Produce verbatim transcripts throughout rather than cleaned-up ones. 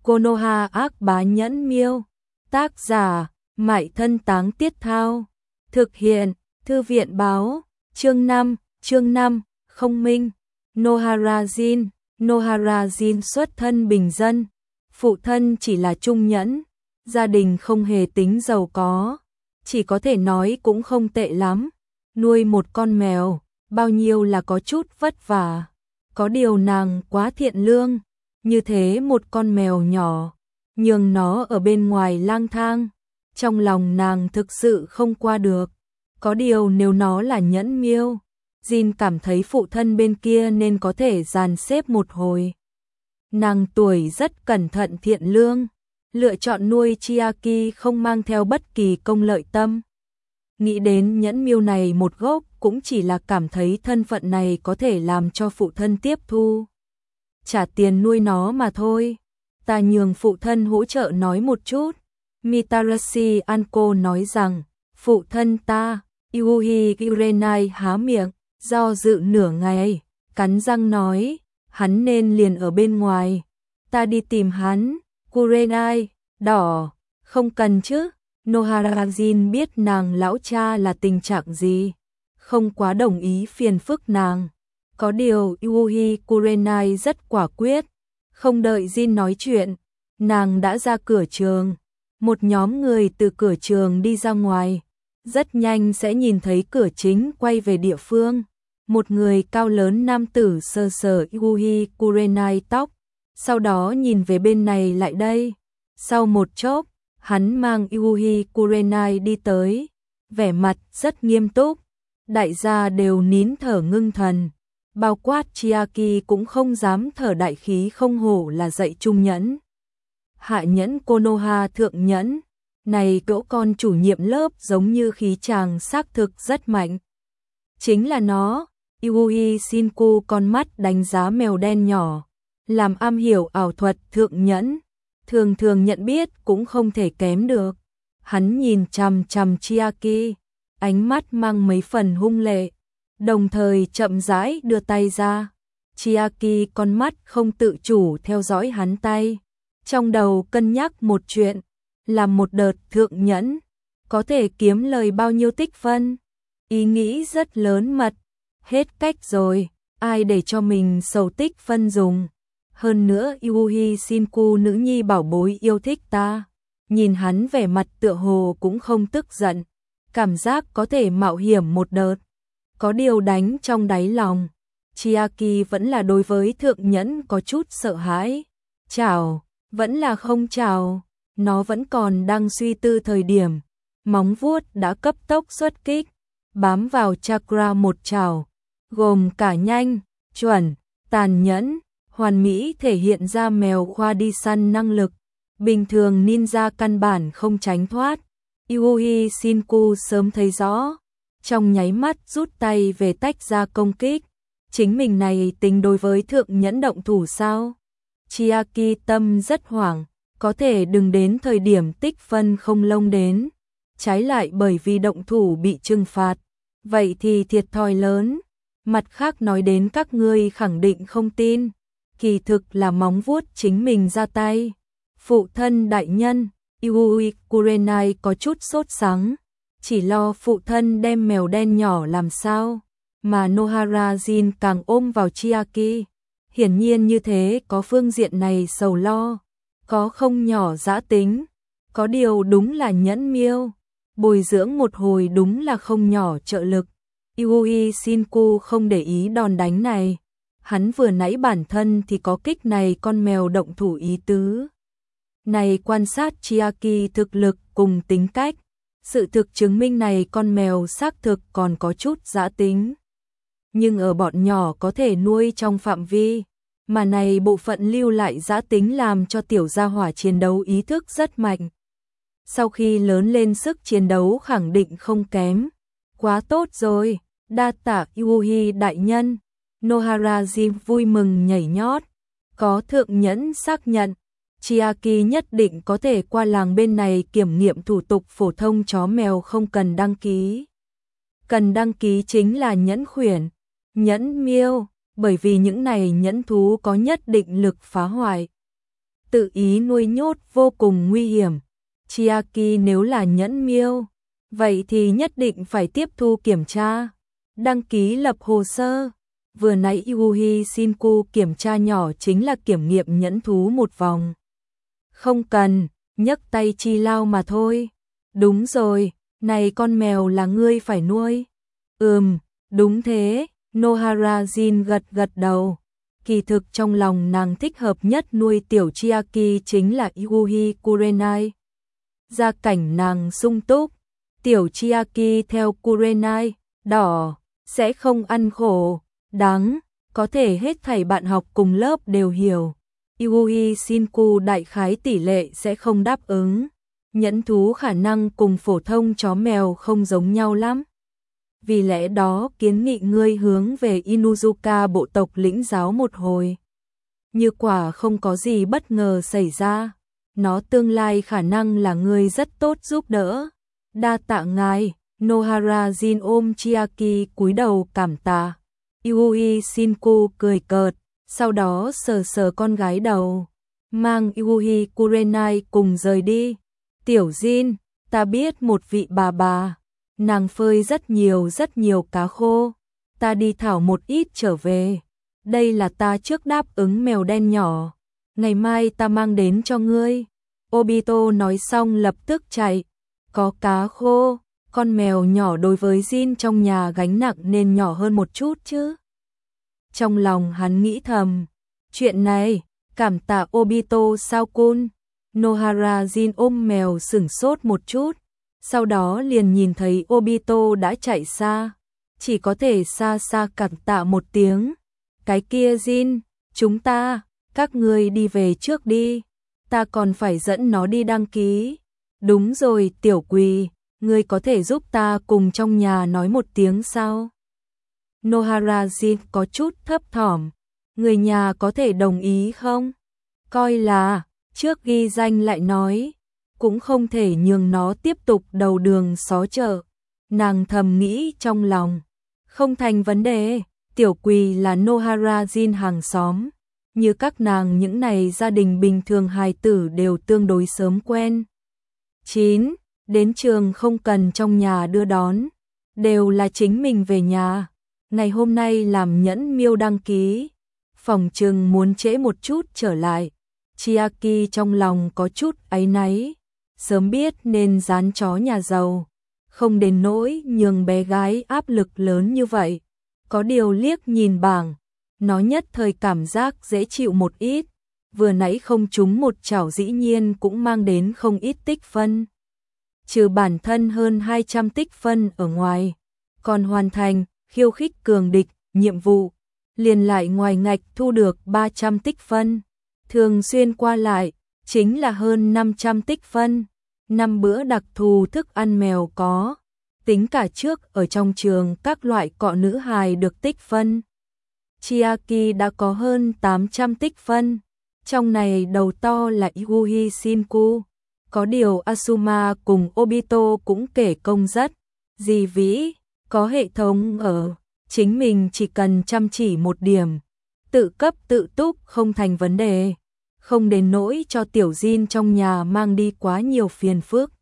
Konoha ác bá nhẫn miêu. Tác giả, Mại Thân Táng Tiết Thao. Thực hiện, Thư viện báo. Chương năm, chương năm, không minh. Nohara Jin. Nohara Jin xuất thân bình dân. Phụ thân chỉ là trung nhẫn. Gia đình không hề tính giàu có. Chỉ có thể nói cũng không tệ lắm. Nuôi một con mèo, bao nhiêu là có chút vất vả. Có điều nàng quá thiện lương. Như thế một con mèo nhỏ, nhường nó ở bên ngoài lang thang. Trong lòng nàng thực sự không qua được. Có điều nếu nó là nhẫn miêu, Jin cảm thấy phụ thân bên kia nên có thể dàn xếp một hồi. Nàng tuổi rất cẩn thận thiện lương, lựa chọn nuôi Chiaki không mang theo bất kỳ công lợi tâm. Nghĩ đến nhẫn miêu này một gốc cũng chỉ là cảm thấy thân phận này có thể làm cho phụ thân tiếp thu. Trả tiền nuôi nó mà thôi. Ta nhường phụ thân hỗ trợ nói một chút. Mitarashi Anko nói rằng, phụ thân ta, Yuhi Kurenai há miệng, do dự nửa ngày, cắn răng nói, hắn nên liền ở bên ngoài. Ta đi tìm hắn. Kurenai, đỏ, không cần chứ. Nohara Jin biết nàng lão cha là tình trạng gì, không quá đồng ý phiền phức nàng. Có điều Yuhi Kurenai rất quả quyết, không đợi Jin nói chuyện, nàng đã ra cửa trường. Một nhóm người từ cửa trường đi ra ngoài, rất nhanh sẽ nhìn thấy cửa chính quay về địa phương. Một người cao lớn nam tử sờ sờ Yuhi Kurenai tóc, sau đó nhìn về bên này lại đây. Sau một chốc, hắn mang Yuhi Kurenai đi tới, vẻ mặt rất nghiêm túc. Đại gia đều nín thở ngưng thần, bao quát Chiaki cũng không dám thở đại khí, không hổ là dạy trung nhẫn. Hạ nhẫn Konoha thượng nhẫn, này cậu con chủ nhiệm lớp giống như khí chàng xác thực rất mạnh. Chính là nó. Yuhi Shinku con mắt đánh giá mèo đen nhỏ, làm am hiểu ảo thuật thượng nhẫn, thường thường nhận biết cũng không thể kém được. Hắn nhìn chằm chằm Chiaki, ánh mắt mang mấy phần hung lệ, đồng thời chậm rãi đưa tay ra. Chiaki con mắt không tự chủ theo dõi hắn tay, trong đầu cân nhắc một chuyện, làm một đợt thượng nhẫn, có thể kiếm lời bao nhiêu tích phân. Ý nghĩ rất lớn mật, hết cách rồi, ai để cho mình sầu tích phân dùng. Hơn nữa Yuhi Shinku nữ nhi bảo bối yêu thích ta. Nhìn hắn vẻ mặt tựa hồ cũng không tức giận, cảm giác có thể mạo hiểm một đợt. Có điều đánh trong đáy lòng, Chiaki vẫn là đối với thượng nhẫn có chút sợ hãi. Chào, vẫn là không chào. Nó vẫn còn đang suy tư thời điểm, móng vuốt đã cấp tốc xuất kích, bám vào chakra một chảo, gồm cả nhanh, chuẩn, tàn nhẫn, hoàn mỹ thể hiện ra mèo khoa đi săn năng lực. Bình thường ninja căn bản không tránh thoát. Yuhi Shinku sớm thấy rõ, trong nháy mắt rút tay về tách ra công kích. Chính mình này tính đối với thượng nhẫn động thủ sao? Chiaki tâm rất hoảng, có thể đừng đến thời điểm tích phân không lông đến, trái lại bởi vì động thủ bị trừng phạt, vậy thì thiệt thòi lớn. Mặt khác nói đến các ngươi khẳng định không tin, kỳ thực là móng vuốt chính mình ra tay. Phụ thân đại nhân, Yuhi Kurenai có chút sốt sắng, chỉ lo phụ thân đem mèo đen nhỏ làm sao, mà Nohara Jin càng ôm vào Chiaki. Hiển nhiên như thế có phương diện này sầu lo, có không nhỏ dã tính. Có điều đúng là nhẫn miêu, bồi dưỡng một hồi đúng là không nhỏ trợ lực. Yuhi Shinku không để ý đòn đánh này, hắn vừa nãy bản thân thì có kích này con mèo động thủ ý tứ. Này quan sát Chiaki thực lực cùng tính cách, sự thực chứng minh này con mèo xác thực còn có chút dã tính. Nhưng ở bọn nhỏ có thể nuôi trong phạm vi, mà này bộ phận lưu lại dã tính làm cho tiểu gia hỏa chiến đấu ý thức rất mạnh. Sau khi lớn lên sức chiến đấu khẳng định không kém. Quá tốt rồi, đa tạ Yuhi đại nhân. Nohara Jin vui mừng nhảy nhót, có thượng nhẫn xác nhận, Chiaki nhất định có thể qua làng bên này kiểm nghiệm thủ tục phổ thông chó mèo không cần đăng ký. Cần đăng ký chính là nhẫn khuyển, nhẫn miêu, bởi vì những này nhẫn thú có nhất định lực phá hoại. tự ý nuôi nhốt vô cùng nguy hiểm. Chiaki nếu là nhẫn miêu, vậy thì nhất định phải tiếp thu kiểm tra, đăng ký lập hồ sơ. Vừa nãy Yuhi Shinku kiểm tra nhỏ chính là kiểm nghiệm nhẫn thú một vòng. Không cần, nhấc tay chi lao mà thôi. Đúng rồi, này con mèo là ngươi phải nuôi. Ừm, đúng thế, Nohara Jin gật gật đầu. Kỳ thực trong lòng nàng thích hợp nhất nuôi tiểu Chiaki chính là Yuhi Kurenai. Gia cảnh nàng sung túc, tiểu Chiaki theo Kurenai, đỏ, sẽ không ăn khổ, đắng, có thể hết thảy bạn học cùng lớp đều hiểu. Yuhi Shinku đại khái tỷ lệ sẽ không đáp ứng. Nhẫn thú khả năng cùng phổ thông chó mèo không giống nhau lắm. Vì lẽ đó kiến nghị ngươi hướng về Inuzuka bộ tộc lĩnh giáo một hồi. Như quả không có gì bất ngờ xảy ra, nó tương lai khả năng là ngươi rất tốt giúp đỡ. Đa tạ ngài. Nohara Jin ôm Chiaki cúi đầu cảm tạ. Yui Shinku cười cợt, sau đó sờ sờ con gái đầu, mang Yuhi Kurenai cùng rời đi. Tiểu Jin, ta biết một vị bà bà, nàng phơi rất nhiều rất nhiều cá khô, ta đi thảo một ít trở về. Đây là ta trước đáp ứng mèo đen nhỏ, ngày mai ta mang đến cho ngươi. Obito nói xong lập tức chạy. Có cá khô, con mèo nhỏ đối với Jin trong nhà gánh nặng nên nhỏ hơn một chút chứ. Trong lòng hắn nghĩ thầm, chuyện này, cảm tạ Obito sao cun. Nohara Jin ôm mèo sửng sốt một chút, sau đó liền nhìn thấy Obito đã chạy xa, chỉ có thể xa xa cảm tạ một tiếng. Cái kia Jin, chúng ta, các ngươi đi về trước đi, ta còn phải dẫn nó đi đăng ký. Đúng rồi tiểu quỳ, ngươi có thể giúp ta cùng trong nhà nói một tiếng sao? Nohara Jin có chút thấp thỏm, người nhà có thể đồng ý không? Coi là, trước ghi danh lại nói, cũng không thể nhường nó tiếp tục đầu đường xó chợ. Nàng thầm nghĩ trong lòng, không thành vấn đề, tiểu quỳ là Nohara Jin hàng xóm, như các nàng những này gia đình bình thường hài tử đều tương đối sớm quen. chín. Đến trường không cần trong nhà đưa đón, đều là chính mình về nhà. Ngày hôm nay làm nhẫn miêu đăng ký, phòng trừng muốn trễ một chút trở lại. Chiaki trong lòng có chút áy náy, sớm biết nên dán chó nhà giàu, không đến nỗi nhường bé gái áp lực lớn như vậy. Có điều liếc nhìn bảng, nó nhất thời cảm giác dễ chịu một ít, vừa nãy không trúng một chảo dĩ nhiên cũng mang đến không ít tích phân. Trừ bản thân hơn hai trăm tích phân ở ngoài, còn hoàn thành khiêu khích cường địch, nhiệm vụ, liền lại ngoài ngạch thu được ba trăm tích phân. Thường xuyên qua lại, chính là hơn năm trăm tích phân. Năm bữa đặc thù thức ăn mèo có, tính cả trước ở trong trường các loại cọ nữ hài được tích phân. Chiaki đã có hơn tám trăm tích phân, trong này đầu to là Yuhi Shinku. Có điều Asuma cùng Obito cũng kể công rất, dì vĩ, có hệ thống ở, chính mình chỉ cần chăm chỉ một điểm, tự cấp tự túc không thành vấn đề, không đến nỗi cho tiểu Jin trong nhà mang đi quá nhiều phiền phức.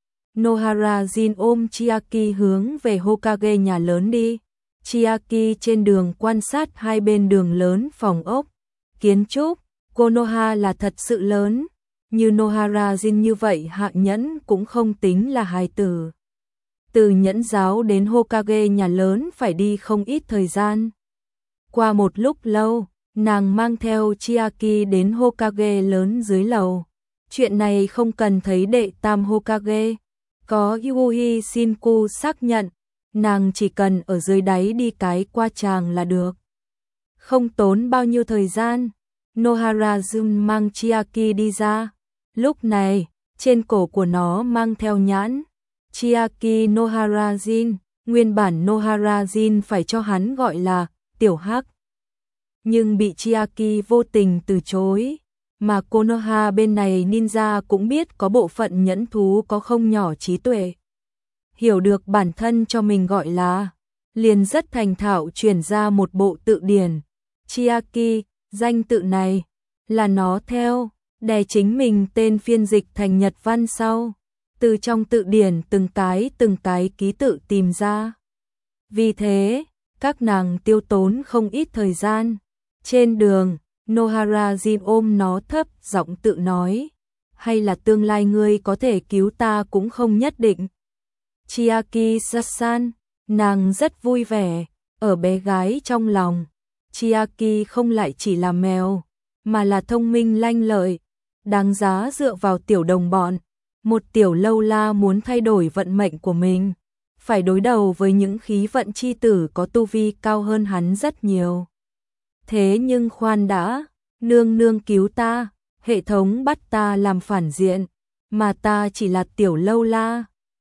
Nohara Jin ôm Chiaki hướng về Hokage nhà lớn đi. Chiaki trên đường quan sát hai bên đường lớn phòng ốc, kiến trúc, Konoha là thật sự lớn. Như Nohara Jin như vậy hạ nhẫn cũng không tính là hài tử. Từ nhẫn giáo đến Hokage nhà lớn phải đi không ít thời gian. Qua một lúc lâu, nàng mang theo Chiaki đến Hokage lớn dưới lầu. Chuyện này không cần thấy đệ tam Hokage, có Yuhi Shinku xác nhận, nàng chỉ cần ở dưới đáy đi cái qua tràng là được. Không tốn bao nhiêu thời gian, Nohara Jin mang Chiaki đi ra. Lúc này, trên cổ của nó mang theo nhãn, Chiaki Nohara Jin, nguyên bản Nohara Jin phải cho hắn gọi là Tiểu Hắc. Nhưng bị Chiaki vô tình từ chối, mà Konoha bên này ninja cũng biết có bộ phận nhẫn thú có không nhỏ trí tuệ. Hiểu được bản thân cho mình gọi là, liền rất thành thạo truyền ra một bộ tự điển. Chiaki, danh tự này, là nó theo. đè chính mình tên phiên dịch thành Nhật văn sau, từ trong tự điển từng cái từng cái ký tự tìm ra. Vì thế, các nàng tiêu tốn không ít thời gian. Trên đường, Nohara Jin ôm nó thấp giọng tự nói, hay là tương lai ngươi có thể cứu ta cũng không nhất định. Chiaki Sasan, nàng rất vui vẻ, ở bé gái trong lòng. Chiaki không lại chỉ là mèo, mà là thông minh lanh lợi, đáng giá dựa vào tiểu đồng bọn. Một tiểu lâu la muốn thay đổi vận mệnh của mình, phải đối đầu với những khí vận chi tử có tu vi cao hơn hắn rất nhiều. Thế nhưng khoan đã, nương nương cứu ta, hệ thống bắt ta làm phản diện, mà ta chỉ là tiểu lâu la,